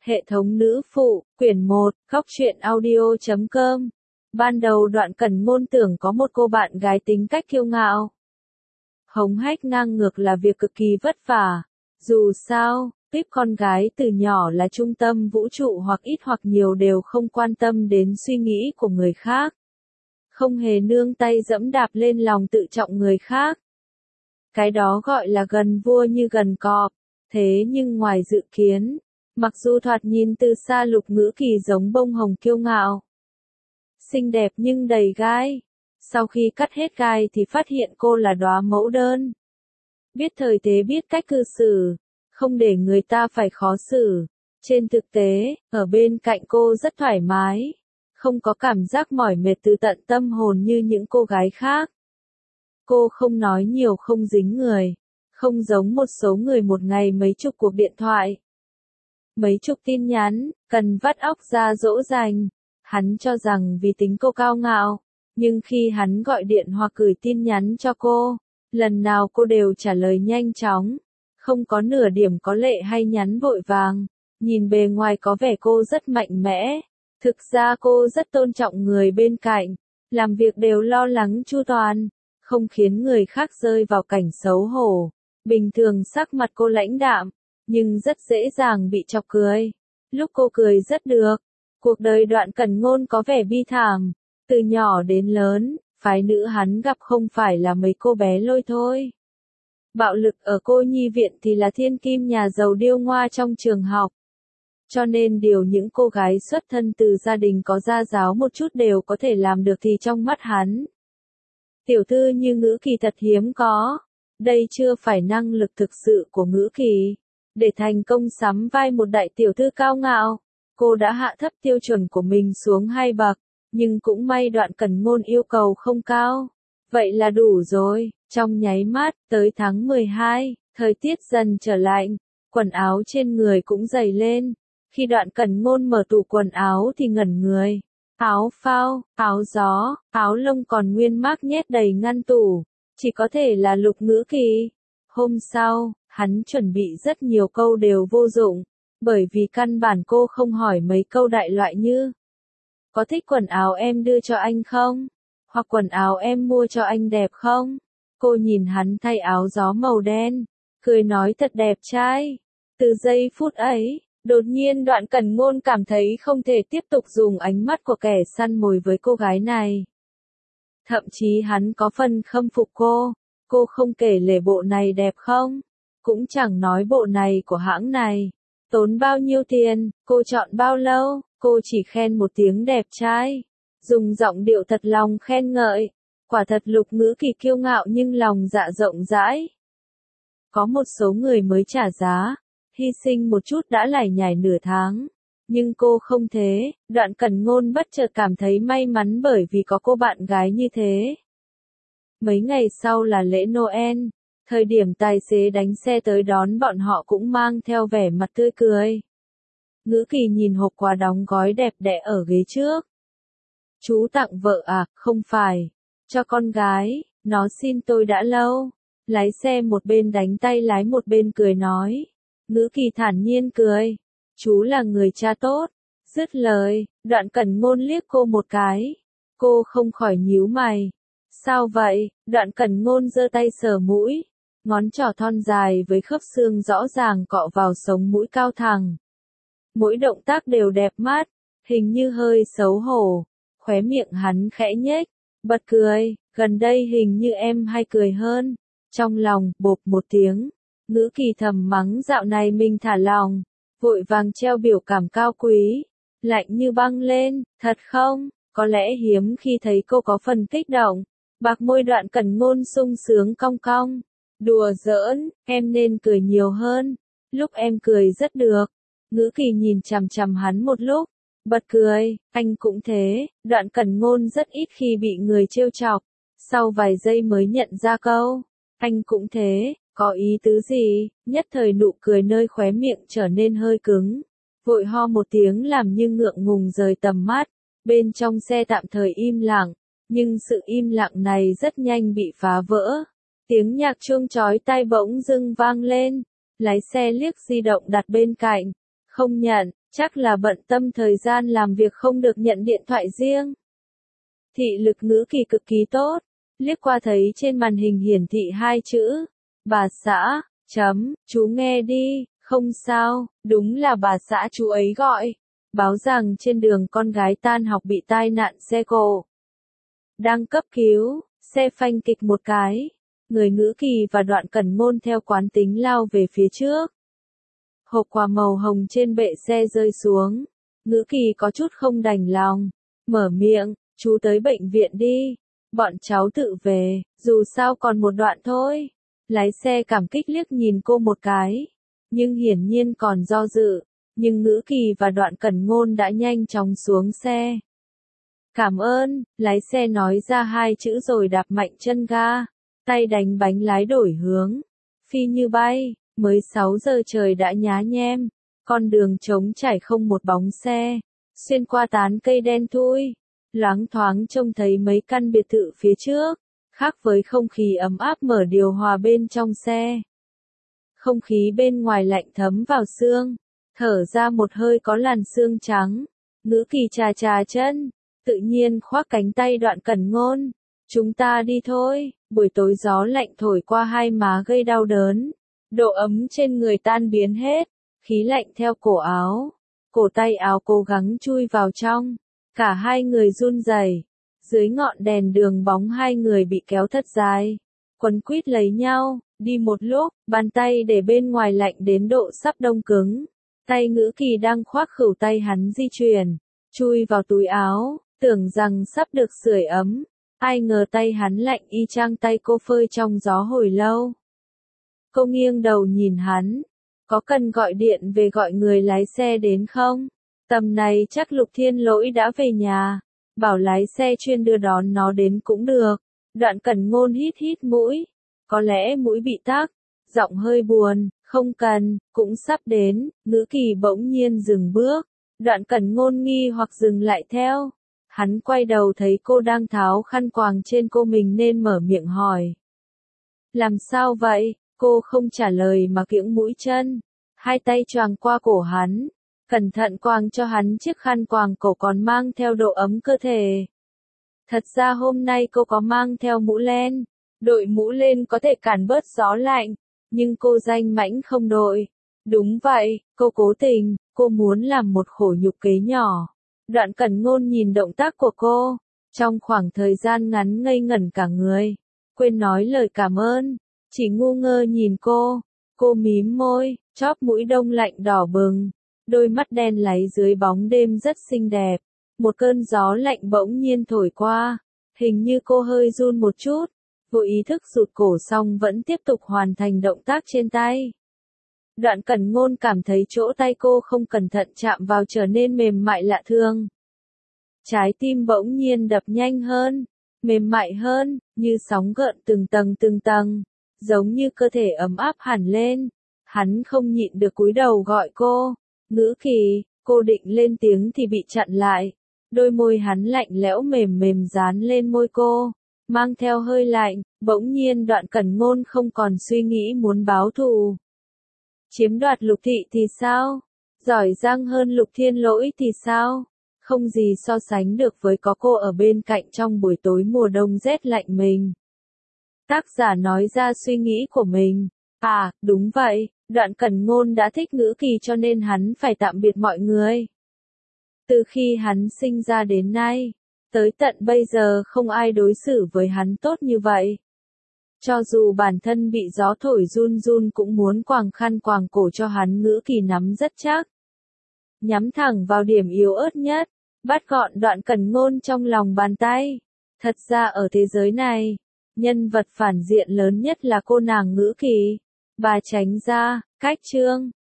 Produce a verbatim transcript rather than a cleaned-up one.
Hệ thống nữ phụ, quyển một, góc truyện audio chấm com. Ban đầu Đoạn Cẩn Ngôn tưởng có một cô bạn gái tính cách kiêu ngạo. Hống hách ngang ngược là việc cực kỳ vất vả. Dù sao, Pip con gái từ nhỏ là trung tâm vũ trụ hoặc ít hoặc nhiều đều không quan tâm đến suy nghĩ của người khác. Không hề nương tay dẫm đạp lên lòng tự trọng người khác. Cái đó gọi là gần vua như gần cọp. Thế nhưng ngoài dự kiến, mặc dù thoạt nhìn từ xa Lục Ngữ Kỳ giống bông hồng kiêu ngạo, xinh đẹp nhưng đầy gai. Sau khi cắt hết gai thì phát hiện cô là đóa mẫu đơn. Biết thời thế biết cách cư xử, không để người ta phải khó xử. Trên thực tế, ở bên cạnh cô rất thoải mái, không có cảm giác mỏi mệt từ tận tâm hồn như những cô gái khác. Cô không nói nhiều, không dính người, không giống một số người một ngày mấy chục cuộc điện thoại, mấy chục tin nhắn, cần vắt óc ra dỗ dành. Hắn cho rằng vì tính cô cao ngạo, nhưng khi hắn gọi điện hoặc gửi tin nhắn cho cô, lần nào cô đều trả lời nhanh chóng, không có nửa điểm có lệ hay nhắn vội vàng. Nhìn bề ngoài có vẻ cô rất mạnh mẽ, thực ra cô rất tôn trọng người bên cạnh, làm việc đều lo lắng chu toàn, không khiến người khác rơi vào cảnh xấu hổ. Bình thường sắc mặt cô lãnh đạm, nhưng rất dễ dàng bị chọc cười. Lúc cô cười rất được. Cuộc đời Đoạn Cẩn Ngôn có vẻ bi thảm. Từ nhỏ đến lớn, phái nữ hắn gặp không phải là mấy cô bé lôi thôi. Bạo lực ở cô nhi viện thì là thiên kim nhà giàu điêu ngoa trong trường học. Cho nên điều những cô gái xuất thân từ gia đình có gia giáo một chút đều có thể làm được thì trong mắt hắn, tiểu thư như Ngữ Kỳ thật hiếm có. Đây chưa phải năng lực thực sự của Ngữ Kỳ. Để thành công sắm vai một đại tiểu thư cao ngạo, cô đã hạ thấp tiêu chuẩn của mình xuống hai bậc, nhưng cũng may Đoạn Cẩn Ngôn yêu cầu không cao. Vậy là đủ rồi. Trong nháy mắt, tới tháng mười hai, thời tiết dần trở lạnh, quần áo trên người cũng dày lên. Khi Đoạn Cẩn Ngôn mở tủ quần áo thì ngẩn người. Áo phao, áo gió, áo lông còn nguyên mác nhét đầy ngăn tủ. Chỉ có thể là Lục Ngữ Kỳ. Hôm sau, hắn chuẩn bị rất nhiều câu đều vô dụng, bởi vì căn bản cô không hỏi mấy câu đại loại như: có thích quần áo em đưa cho anh không? Hoặc quần áo em mua cho anh đẹp không? Cô nhìn hắn thay áo gió màu đen, cười nói thật đẹp trai. Từ giây phút ấy, đột nhiên Đoạn Cẩn Ngôn cảm thấy không thể tiếp tục dùng ánh mắt của kẻ săn mồi với cô gái này. Thậm chí hắn có phần khâm phục cô. Cô không kể lể bộ này đẹp không? Cũng chẳng nói bộ này của hãng này tốn bao nhiêu tiền, cô chọn bao lâu, cô chỉ khen một tiếng đẹp trai. Dùng giọng điệu thật lòng khen ngợi. Quả thật Lục Ngữ Kỳ kiêu ngạo nhưng lòng dạ rộng rãi. Có một số người mới trả giá, hy sinh một chút đã lải nhải nửa tháng. Nhưng cô không thế. Đoạn Cẩn Ngôn bất chợt cảm thấy may mắn bởi vì có cô bạn gái như thế. Mấy ngày sau là lễ Noel. Thời điểm tài xế đánh xe tới đón bọn họ cũng mang theo vẻ mặt tươi cười. Ngữ Kỳ nhìn hộp quà đóng gói đẹp đẽ ở ghế trước. Chú tặng vợ à? Không phải. Cho con gái. Nó xin tôi đã lâu. Lái xe một bên đánh tay lái một bên cười nói. Ngữ Kỳ thản nhiên cười. Chú là người cha tốt. Dứt lời, Đoạn Cẩn Ngôn liếc cô một cái. Cô không khỏi nhíu mày. Sao vậy? Đoạn Cẩn Ngôn giơ tay sờ mũi. Ngón trỏ thon dài với khớp xương rõ ràng cọ vào sống mũi cao thẳng. Mỗi động tác đều đẹp mắt, hình như hơi xấu hổ. Khóe miệng hắn khẽ nhếch, bật cười. Gần đây hình như em hay cười hơn. Trong lòng, bộp một tiếng. Ngữ Kỳ thầm mắng dạo này mình thả lòng. Vội vàng treo biểu cảm cao quý. Lạnh như băng lên, thật không? Có lẽ hiếm khi thấy cô có phần kích động. Bạc môi Đoạn Cẩn Ngôn sung sướng cong cong. Đùa giỡn, em nên cười nhiều hơn. Lúc em cười rất được. Ngữ Kỳ nhìn chằm chằm hắn một lúc, bật cười. Anh cũng thế. Đoạn Cẩn Ngôn rất ít khi bị người trêu chọc. Sau vài giây mới nhận ra câu. Anh cũng thế. Có ý tứ gì? Nhất thời nụ cười nơi khóe miệng trở nên hơi cứng. Vội ho một tiếng làm như ngượng ngùng rời tầm mắt. Bên trong xe tạm thời im lặng. Nhưng sự im lặng này rất nhanh bị phá vỡ. Tiếng nhạc chuông chói tai bỗng dưng vang lên. Lái xe liếc di động đặt bên cạnh. Không nhận. Chắc là bận tâm thời gian làm việc không được nhận điện thoại riêng. Thị lực Ngữ Kỳ cực kỳ tốt, liếc qua thấy trên màn hình hiển thị hai chữ, bà xã, chấm, chú nghe đi, không sao, đúng là bà xã chú ấy gọi, báo rằng trên đường con gái tan học bị tai nạn xe cộ. Đang cấp cứu, xe phanh kịch một cái, người Ngữ Kỳ và Đoạn Cẩn Ngôn theo quán tính lao về phía trước. Hộp quà màu hồng trên bệ xe rơi xuống, Ngữ Kỳ có chút không đành lòng, mở miệng, chú tới bệnh viện đi, bọn cháu tự về, dù sao còn một đoạn thôi. Lái xe cảm kích liếc nhìn cô một cái, nhưng hiển nhiên còn do dự, nhưng Ngữ Kỳ và Đoạn Cẩn Ngôn đã nhanh chóng xuống xe. Cảm ơn, lái xe nói ra hai chữ rồi đạp mạnh chân ga, tay đánh bánh lái đổi hướng, phi như bay, mới sáu giờ trời đã nhá nhem, con đường trống trải không một bóng xe, xuyên qua tán cây đen thui, loáng thoáng trông thấy mấy căn biệt thự phía trước, khác với không khí ấm áp mở điều hòa bên trong xe. Không khí bên ngoài lạnh thấm vào xương, thở ra một hơi có làn xương trắng, Ngữ Kỳ chà chà chân, tự nhiên khoác cánh tay Đoạn Cẩn Ngôn. Chúng ta đi thôi, buổi tối gió lạnh thổi qua hai má gây đau đớn, độ ấm trên người tan biến hết, khí lạnh theo cổ áo, cổ tay áo cố gắng chui vào trong, cả hai người run rẩy. Dưới ngọn đèn đường bóng hai người bị kéo thật dài, quấn quýt lấy nhau, đi một lúc, bàn tay để bên ngoài lạnh đến độ sắp đông cứng. Tay Ngữ Kỳ đang khoác khửu tay hắn di chuyển, chui vào túi áo, tưởng rằng sắp được sưởi ấm, ai ngờ tay hắn lạnh y chang tay cô phơi trong gió hồi lâu. Cô nghiêng đầu nhìn hắn, có cần gọi điện về gọi người lái xe đến không? Tầm này chắc Lục Thiên Lỗi đã về nhà. Bảo lái xe chuyên đưa đón nó đến cũng được. Đoạn Cẩn Ngôn hít hít mũi. Có lẽ mũi bị tắc. Giọng hơi buồn. Không cần, cũng sắp đến. Ngữ Kỳ bỗng nhiên dừng bước. Đoạn Cẩn Ngôn nghi hoặc dừng lại theo. Hắn quay đầu thấy cô đang tháo khăn quàng trên cô mình nên mở miệng hỏi. Làm sao vậy? Cô không trả lời mà kiễng mũi chân. Hai tay choàng qua cổ hắn. Cẩn thận quàng cho hắn chiếc khăn quàng cổ còn mang theo độ ấm cơ thể. Thật ra hôm nay cô có mang theo mũ len. Đội mũ lên có thể cản bớt gió lạnh. Nhưng cô danh mãnh không đội. Đúng vậy, cô cố tình, cô muốn làm một khổ nhục kế nhỏ. Đoạn Cẩn Ngôn nhìn động tác của cô. Trong khoảng thời gian ngắn ngây ngẩn cả người. Quên nói lời cảm ơn. Chỉ ngu ngơ nhìn cô. Cô mím môi, chóp mũi đông lạnh đỏ bừng. Đôi mắt đen láy dưới bóng đêm rất xinh đẹp. Một cơn gió lạnh bỗng nhiên thổi qua. Hình như cô hơi run một chút. Vô ý thức rụt cổ xong vẫn tiếp tục hoàn thành động tác trên tay. Đoạn Cẩn Ngôn cảm thấy chỗ tay cô không cẩn thận chạm vào trở nên mềm mại lạ thường. Trái tim bỗng nhiên đập nhanh hơn, mềm mại hơn, như sóng gợn từng tầng từng tầng, giống như cơ thể ấm áp hẳn lên. Hắn không nhịn được cúi đầu gọi cô. Ngữ Kỳ, cô định lên tiếng thì bị chặn lại. Đôi môi hắn lạnh lẽo mềm mềm dán lên môi cô, mang theo hơi lạnh. Bỗng nhiên Đoạn Cẩn Ngôn không còn suy nghĩ muốn báo thù. Chiếm đoạt Lục Thị thì sao? Giỏi giang hơn Lục Thiên Lỗi thì sao? Không gì so sánh được với có cô ở bên cạnh trong buổi tối mùa đông rét lạnh mình. Tác giả nói ra suy nghĩ của mình. À, đúng vậy, Đoạn Cẩn Ngôn đã thích Ngữ Kỳ cho nên hắn phải tạm biệt mọi người. Từ khi hắn sinh ra đến nay, tới tận bây giờ không ai đối xử với hắn tốt như vậy. Cho dù bản thân bị gió thổi run run cũng muốn quàng khăn quàng cổ cho hắn. Ngữ Kỳ nắm rất chắc. Nhắm thẳng vào điểm yếu ớt nhất, bắt gọn Đoạn Cẩn Ngôn trong lòng bàn tay. Thật ra ở thế giới này, nhân vật phản diện lớn nhất là cô nàng Ngữ Kỳ. Bà tránh ra, cách chương.